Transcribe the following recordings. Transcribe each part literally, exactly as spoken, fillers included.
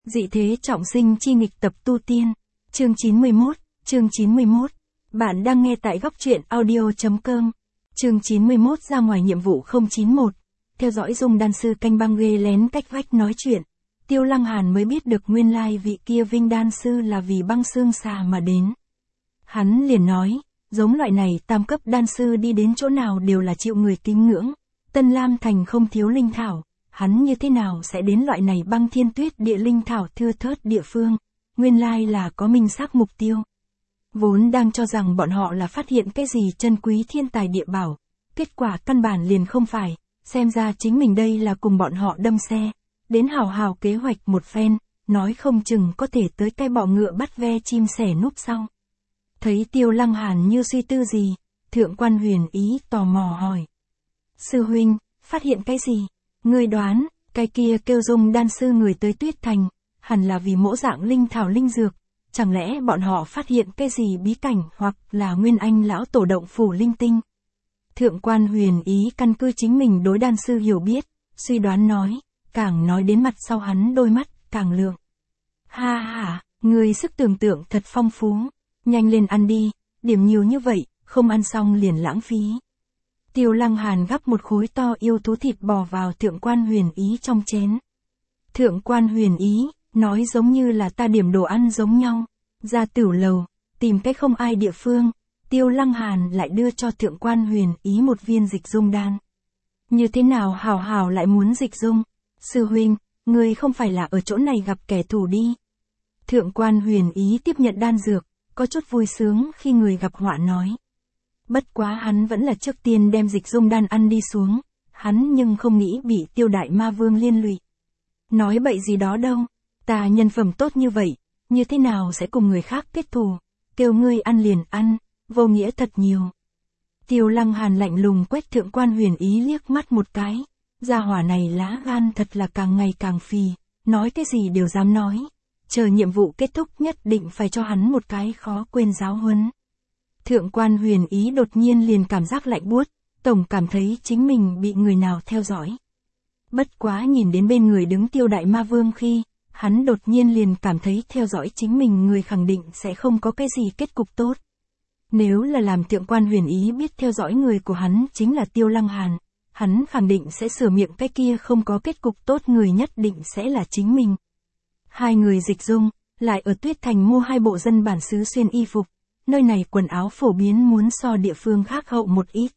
Dị thế trọng sinh chi nghịch tập tu tiên. Chương chín mươi mốt, chương chín mươi mốt. Bạn đang nghe tại góc truyện audio chấm com. Chương chín mươi mốt ra ngoài nhiệm vụ không chín một. Theo dõi Dung đan sư canh băng ghê lén cách vách nói chuyện. Tiêu Lăng Hàn mới biết được nguyên lai vị kia Vinh đan sư là vì băng xương xà mà đến. Hắn liền nói, giống loại này tam cấp đan sư đi đến chỗ nào đều là chịu người kính ngưỡng. Tân Lam Thành không thiếu linh thảo. Hắn như thế nào sẽ đến loại này băng thiên tuyết địa linh thảo thưa thớt địa phương, nguyên lai là có minh xác mục tiêu. Vốn đang cho rằng bọn họ là phát hiện cái gì chân quý thiên tài địa bảo, kết quả căn bản liền không phải, xem ra chính mình đây là cùng bọn họ đâm xe, đến hào hào kế hoạch một phen, nói không chừng có thể tới cái bọ ngựa bắt ve chim sẻ núp sau. Thấy Tiêu Lăng Hàn như suy tư gì, Thượng Quan Huyền Ý tò mò hỏi. Sư huynh, phát hiện cái gì? Ngươi đoán, cái kia kêu Dung đan sư người tới Tuyết Thành, hẳn là vì mỗi dạng linh thảo linh dược, chẳng lẽ bọn họ phát hiện cái gì bí cảnh hoặc là Nguyên Anh lão tổ động phủ linh tinh. Thượng Quan Huyền Ý căn cứ chính mình đối đan sư hiểu biết, suy đoán nói, càng nói đến mặt sau hắn đôi mắt, càng lượng. Ha ha, người sức tưởng tượng thật phong phú, nhanh lên ăn đi, điểm nhiều như vậy, không ăn xong liền lãng phí. Tiêu Lăng Hàn gắp một khối to yêu thú thịt bò vào Thượng Quan Huyền Ý trong chén. Thượng Quan Huyền Ý, nói giống như là ta điểm đồ ăn giống nhau. Ra tửu lầu, tìm cách không ai địa phương, Tiêu Lăng Hàn lại đưa cho Thượng Quan Huyền Ý một viên dịch dung đan. Như thế nào hào hào lại muốn dịch dung? Sư huynh, ngươi không phải là ở chỗ này gặp kẻ thù đi. Thượng Quan Huyền Ý tiếp nhận đan dược, có chút vui sướng khi người gặp họa nói. Bất quá hắn vẫn là trước tiên đem dịch dung đan ăn đi xuống, hắn nhưng không nghĩ bị Tiêu Đại Ma Vương liên lụy. Nói bậy gì đó đâu, ta nhân phẩm tốt như vậy, như thế nào sẽ cùng người khác kết thù, kêu ngươi ăn liền ăn, vô nghĩa thật nhiều. Tiêu Lăng Hàn lạnh lùng quét Thượng Quan Huyền Ý liếc mắt một cái, gia hỏa này lá gan thật là càng ngày càng phì, nói cái gì đều dám nói, chờ nhiệm vụ kết thúc nhất định phải cho hắn một cái khó quên giáo huấn. Thượng Quan Huyền Ý đột nhiên liền cảm giác lạnh buốt, tổng cảm thấy chính mình bị người nào theo dõi. Bất quá nhìn đến bên người đứng Tiêu Đại Ma Vương khi, hắn đột nhiên liền cảm thấy theo dõi chính mình người khẳng định sẽ không có cái gì kết cục tốt. Nếu là làm Thượng Quan Huyền Ý biết theo dõi người của hắn chính là Tiêu Lăng Hàn, hắn khẳng định sẽ sửa miệng cái kia không có kết cục tốt người nhất định sẽ là chính mình. Hai người dịch dung, lại ở Tuyết Thành mua hai bộ dân bản xứ xuyên y phục. Nơi này quần áo phổ biến muốn so địa phương khác hậu một ít.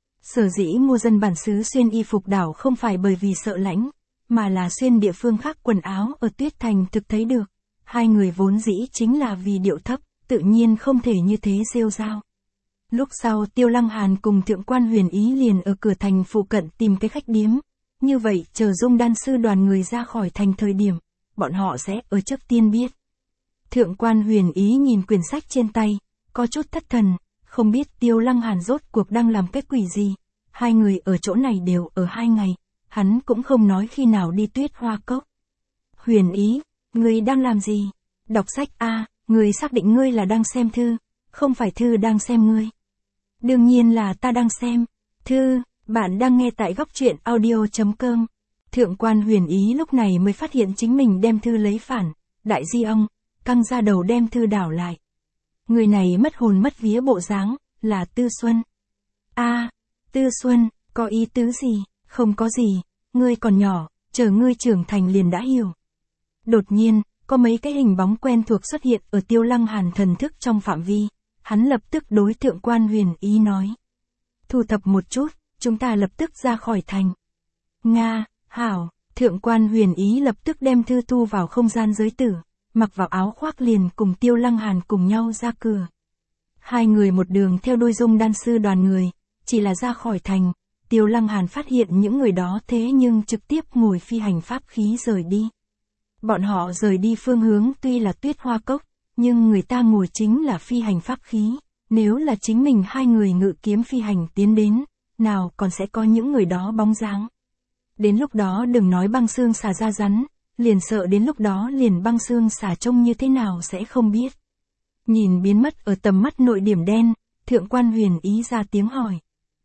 Sở dĩ mua dân bản xứ xuyên y phục đảo không phải bởi vì sợ lãnh, mà là xuyên địa phương khác quần áo ở Tuyết Thành thực thấy được. Hai người vốn dĩ chính là vì điệu thấp, tự nhiên không thể như thế rêu rao. Lúc sau Tiêu Lăng Hàn cùng Thượng Quan Huyền Ý liền ở cửa thành phụ cận tìm cái khách điếm. Như vậy chờ Dung đan sư đoàn người ra khỏi thành thời điểm, bọn họ sẽ ở trước tiên biết. Thượng Quan Huyền Ý nhìn quyển sách trên tay, có chút thất thần, không biết Tiêu Lăng Hàn rốt cuộc đang làm cái quỷ gì. Hai người ở chỗ này đều ở hai ngày, hắn cũng không nói khi nào đi Tuyết Hoa Cốc. Huyền Ý, ngươi đang làm gì? Đọc sách a, à, ngươi xác định ngươi là đang xem thư, không phải thư đang xem ngươi. Đương nhiên là ta đang xem. Thư, bạn đang nghe tại góc truyện audio chấm com. Thượng Quan Huyền Ý lúc này mới phát hiện chính mình đem thư lấy phản, đại di ông, căng ra đầu đem thư đảo lại. Người này mất hồn mất vía bộ dáng, là Tư Xuân. A, à, Tư Xuân, có ý tứ gì? Không có gì, ngươi còn nhỏ, chờ ngươi trưởng thành liền đã hiểu. Đột nhiên, có mấy cái hình bóng quen thuộc xuất hiện ở Tiêu Lăng Hàn thần thức trong phạm vi, hắn lập tức đối Thượng Quan Huyền Ý nói. Thu thập một chút, chúng ta lập tức ra khỏi thành. Nga, hảo, Thượng Quan Huyền Ý lập tức đem thư thu vào không gian giới tử. Mặc vào áo khoác liền cùng Tiêu Lăng Hàn cùng nhau ra cửa. Hai người một đường theo đuôi Dung đan sư đoàn người, chỉ là ra khỏi thành, Tiêu Lăng Hàn phát hiện những người đó thế nhưng trực tiếp ngồi phi hành pháp khí rời đi. Bọn họ rời đi phương hướng tuy là Tuyết Hoa Cốc, nhưng người ta ngồi chính là phi hành pháp khí, nếu là chính mình hai người ngự kiếm phi hành tiến đến, nào còn sẽ có những người đó bóng dáng. Đến lúc đó đừng nói băng xương xà ra rắn. Liền sợ đến lúc đó liền băng xương xả trông như thế nào sẽ không biết. Nhìn biến mất ở tầm mắt nội điểm đen, Thượng Quan Huyền Ý ra tiếng hỏi.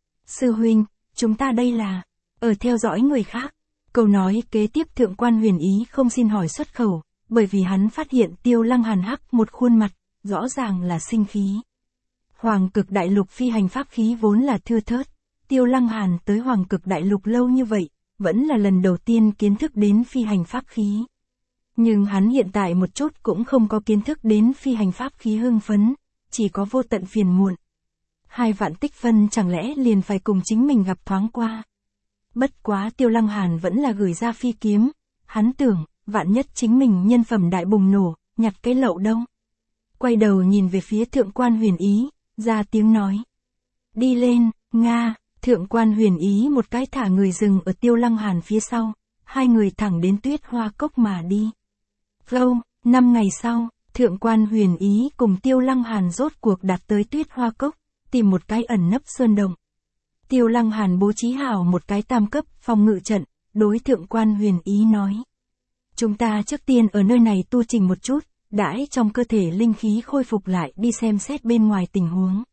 Sư huynh, chúng ta đây là, ở theo dõi người khác. Câu nói kế tiếp Thượng Quan Huyền Ý không xin hỏi xuất khẩu, bởi vì hắn phát hiện Tiêu Lăng Hàn hắc một khuôn mặt, rõ ràng là sinh khí. Hoàng Cực Đại Lục phi hành pháp khí vốn là thưa thớt, Tiêu Lăng Hàn tới Hoàng Cực Đại Lục lâu như vậy, vẫn là lần đầu tiên kiến thức đến phi hành pháp khí. Nhưng hắn hiện tại một chút cũng không có kiến thức đến phi hành pháp khí hưng phấn, chỉ có vô tận phiền muộn. Hai vạn tích phân chẳng lẽ liền phải cùng chính mình gặp thoáng qua. Bất quá Tiêu Lăng Hàn vẫn là gửi ra phi kiếm, hắn tưởng, vạn nhất chính mình nhân phẩm đại bùng nổ, nhặt cái lậu đâu. Quay đầu nhìn về phía Thượng Quan Huyền Ý, ra tiếng nói. Đi lên, Nga, Thượng Quan Huyền Ý một cái thả người dừng ở Tiêu Lăng Hàn phía sau, hai người thẳng đến Tuyết Hoa Cốc mà đi. Lâu, năm ngày sau, Thượng Quan Huyền Ý cùng Tiêu Lăng Hàn rốt cuộc đạt tới Tuyết Hoa Cốc, tìm một cái ẩn nấp sơn động. Tiêu Lăng Hàn bố trí hảo một cái tam cấp phòng ngự trận, đối Thượng Quan Huyền Ý nói. Chúng ta trước tiên ở nơi này tu chỉnh một chút, đãi trong cơ thể linh khí khôi phục lại đi xem xét bên ngoài tình huống.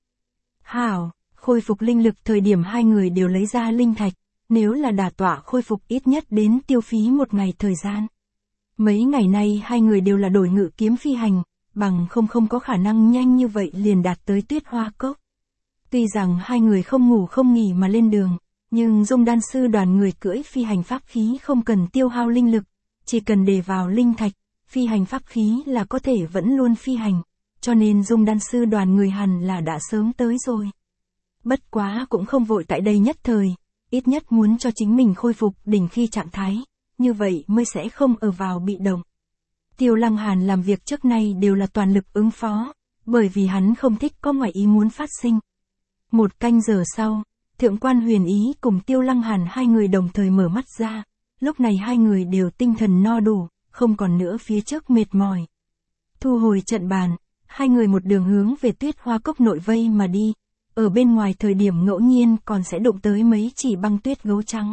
Hảo, khôi phục linh lực thời điểm hai người đều lấy ra linh thạch, nếu là đả tọa khôi phục ít nhất đến tiêu phí một ngày thời gian. Mấy ngày nay hai người đều là đổi ngự kiếm phi hành, bằng không không có khả năng nhanh như vậy liền đạt tới Tuyết Hoa Cốc. Tuy rằng hai người không ngủ không nghỉ mà lên đường, nhưng Dung Đan sư đoàn người cưỡi phi hành pháp khí không cần tiêu hao linh lực, chỉ cần để vào linh thạch, phi hành pháp khí là có thể vẫn luôn phi hành, cho nên Dung Đan sư đoàn người hẳn là đã sớm tới rồi. Bất quá cũng không vội tại đây nhất thời, ít nhất muốn cho chính mình khôi phục đỉnh khi trạng thái, như vậy mới sẽ không ở vào bị động. Tiêu Lăng Hàn làm việc trước nay đều là toàn lực ứng phó, bởi vì hắn không thích có ngoại ý muốn phát sinh. Một canh giờ sau, Thượng Quan Huyền Ý cùng Tiêu Lăng Hàn hai người đồng thời mở mắt ra, lúc này hai người đều tinh thần no đủ, không còn nữa phía trước mệt mỏi. Thu hồi trận bàn, hai người một đường hướng về Tuyết Hoa Cốc nội vây mà đi, ở bên ngoài thời điểm ngẫu nhiên còn sẽ đụng tới mấy chỉ băng tuyết gấu trắng.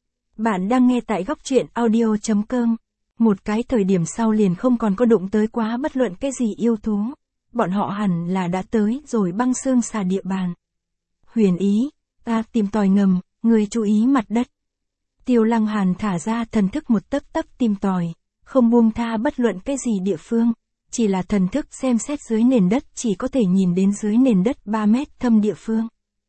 Bạn đang nghe tại góc truyện audio chấm com, một cái thời điểm sau liền không còn có đụng tới quá bất luận cái gì yêu thú, bọn họ hẳn là đã tới rồi băng xương xà địa bàn. Huyền Ý, ta tìm tòi ngầm, người chú ý mặt đất. Tiêu Lăng Hàn thả ra thần thức một tấc tấc tìm tòi, không buông tha bất luận cái gì địa phương, chỉ là thần thức xem xét dưới nền đất chỉ có thể nhìn đến dưới nền đất ba mét thâm địa phương.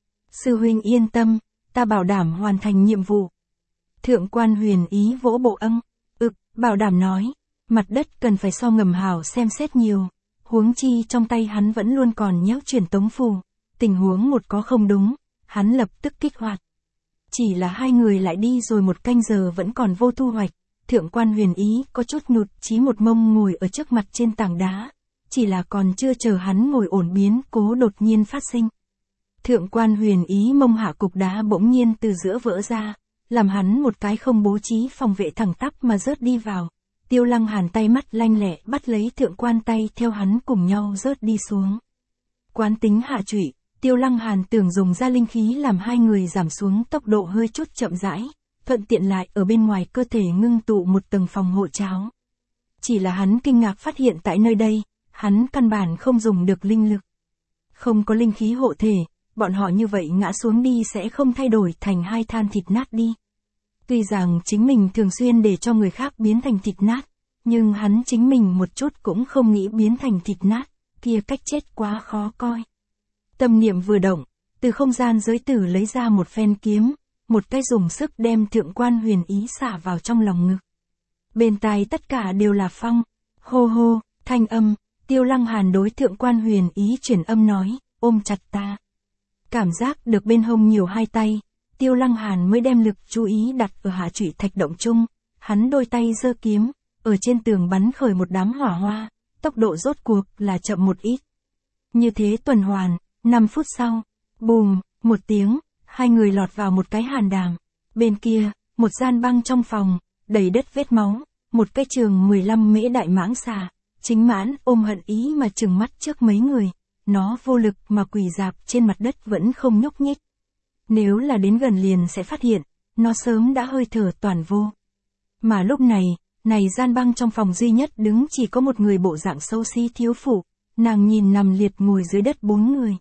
Sư huynh yên tâm, ta bảo đảm hoàn thành nhiệm vụ. Thượng Quan Huyền Ý vỗ bộ âng, ực, bảo đảm nói, mặt đất cần phải so ngầm hảo xem xét nhiều, huống chi trong tay hắn vẫn luôn còn nhéo truyền tống phù, tình huống một có không đúng, hắn lập tức kích hoạt. Chỉ là hai người lại đi rồi một canh giờ vẫn còn vô thu hoạch, Thượng Quan Huyền Ý có chút nhụt chí một mông ngồi ở trước mặt trên tảng đá, chỉ là còn chưa chờ hắn ngồi ổn biến cố đột nhiên phát sinh. Thượng Quan Huyền Ý mông hạ cục đá bỗng nhiên từ giữa vỡ ra, làm hắn một cái không bố trí phòng vệ thẳng tắp mà rớt đi vào. Tiêu Lăng Hàn tay mắt lanh lẹ bắt lấy Thượng Quan tay theo hắn cùng nhau rớt đi xuống. Quán tính hạ trụy, Tiêu Lăng Hàn tưởng dùng ra linh khí làm hai người giảm xuống tốc độ hơi chút chậm rãi, thuận tiện lại ở bên ngoài cơ thể ngưng tụ một tầng phòng hộ cháo. Chỉ là hắn kinh ngạc phát hiện tại nơi đây, hắn căn bản không dùng được linh lực. Không có linh khí hộ thể, bọn họ như vậy ngã xuống đi sẽ không thay đổi thành hai than thịt nát đi. Tuy rằng chính mình thường xuyên để cho người khác biến thành thịt nát, nhưng hắn chính mình một chút cũng không nghĩ biến thành thịt nát, kia cách chết quá khó coi. Tâm niệm vừa động, từ không gian giới tử lấy ra một phen kiếm, một cái dùng sức đem Thượng Quan Huyền Ý xả vào trong lòng ngực. Bên tai tất cả đều là phong, hô hô, thanh âm, Tiêu Lăng Hàn đối Thượng Quan Huyền Ý chuyển âm nói, ôm chặt ta. Cảm giác được bên hông nhiều hai tay, Tiêu Lăng Hàn mới đem lực chú ý đặt ở hạ trụy thạch động chung, hắn đôi tay giơ kiếm, ở trên tường bắn khởi một đám hỏa hoa, tốc độ rốt cuộc là chậm một ít. Như thế tuần hoàn, năm phút sau, bùm, một tiếng, hai người lọt vào một cái hàn đàm. Bên kia, một gian băng trong phòng, đầy đất vết máu, một cái trường mười lăm mễ đại mãng xà, chính mãn ôm hận ý mà trừng mắt trước mấy người, nó vô lực mà quỳ rạp trên mặt đất vẫn không nhúc nhích. Nếu là đến gần liền sẽ phát hiện, nó sớm đã hơi thở toàn vô. Mà lúc này, này gian băng trong phòng duy nhất đứng chỉ có một người bộ dạng xấu xí thiếu phụ, nàng nhìn nằm liệt ngồi dưới đất bốn người.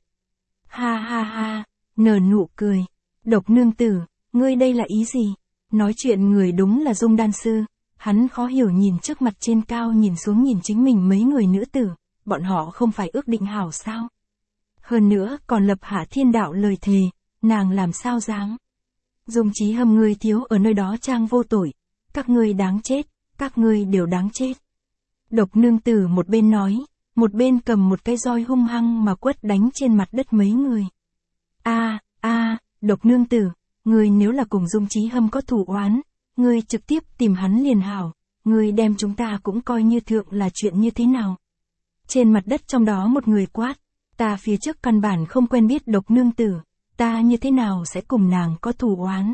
Ha ha ha, nở nụ cười, Độc nương tử, ngươi đây là ý gì? Nói chuyện người đúng là Dung Đan sư, Hắn khó hiểu nhìn trước mặt trên cao nhìn xuống nhìn chính mình mấy người nữ tử, bọn họ không phải ước định hảo sao? Hơn nữa còn lập hạ thiên đạo lời thề, nàng làm sao dám? Dung Chí Hâm ngươi thiếu ở nơi đó trang vô tội, các ngươi đáng chết, các ngươi đều đáng chết. Độc nương tử một bên nói, một bên cầm một cái roi hung hăng mà quất đánh trên mặt đất mấy người. A, a, Độc nương tử, ngươi nếu là cùng Dung Chí Hâm có thù oán, ngươi trực tiếp tìm hắn liền hảo, ngươi đem chúng ta cũng coi như thượng là chuyện như thế nào? Trên mặt đất trong đó một người quát, ta phía trước căn bản không quen biết Độc nương tử, ta như thế nào sẽ cùng nàng có thù oán?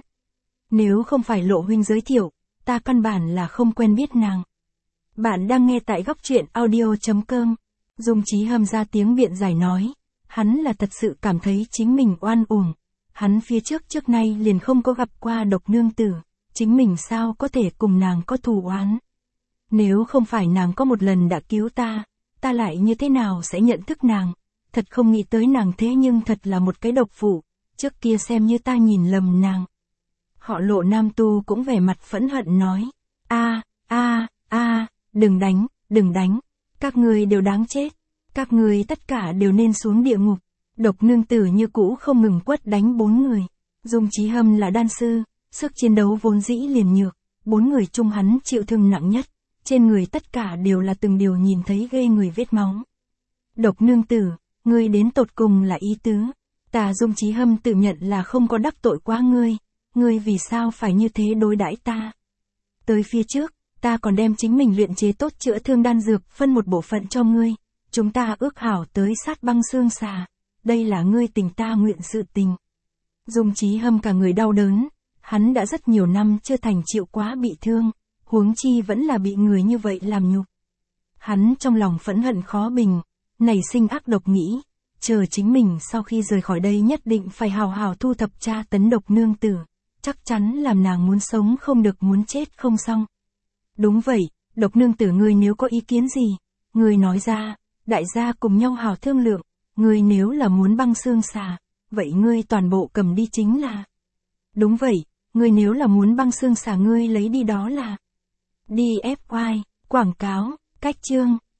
Nếu không phải Lộ huynh giới thiệu, ta căn bản là không quen biết nàng. Bạn đang nghe tại góc truyện audio chấm com. Dung Chí Hâm ra tiếng biện giải nói, hắn là thật sự cảm thấy chính mình oan uổng. Hắn phía trước trước nay liền không có gặp qua Độc nương tử, chính mình sao có thể cùng nàng có thù oán. Nếu không phải nàng có một lần đã cứu ta, ta lại như thế nào sẽ nhận thức nàng, thật không nghĩ tới nàng thế nhưng thật là một cái độc phụ, trước kia xem như ta nhìn lầm nàng. Họ Lộ nam tu cũng vẻ mặt phẫn hận nói, a, a, a, đừng đánh, đừng đánh, các ngươi đều đáng chết, các ngươi tất cả đều nên xuống địa ngục. Độc nương tử như cũ không ngừng quất đánh bốn người. Dung Chí Hâm là đan sư, sức chiến đấu vốn dĩ liền nhược, bốn người chung hắn chịu thương nặng nhất, trên người tất cả đều là từng điều nhìn thấy ghê người vết máu. Độc nương tử, ngươi đến tột cùng là ý tứ, ta Dung Chí Hâm tự nhận là không có đắc tội quá ngươi, ngươi vì sao phải như thế đối đãi ta? Tới phía trước, ta còn đem chính mình luyện chế tốt chữa thương đan dược phân một bộ phận cho ngươi, chúng ta ước hảo tới sát băng xương xà, đây là ngươi tình ta nguyện sự tình. Dung Chí Hâm cả người đau đớn, hắn đã rất nhiều năm chưa thành chịu quá bị thương, huống chi vẫn là bị người như vậy làm nhục. Hắn trong lòng phẫn hận khó bình, nảy sinh ác độc nghĩ, chờ chính mình sau khi rời khỏi đây nhất định phải hào hào thu thập tra tấn Độc nương tử, chắc chắn làm nàng muốn sống không được muốn chết không xong. Đúng vậy, Độc nương tử ngươi nếu có ý kiến gì, ngươi nói ra, đại gia cùng nhau hào thương lượng, ngươi nếu là muốn băng xương xà, vậy ngươi toàn bộ cầm đi chính là. Đúng vậy, ngươi nếu là muốn băng xương xà ngươi lấy đi đó là. đi ép oai, quảng cáo, cách chương.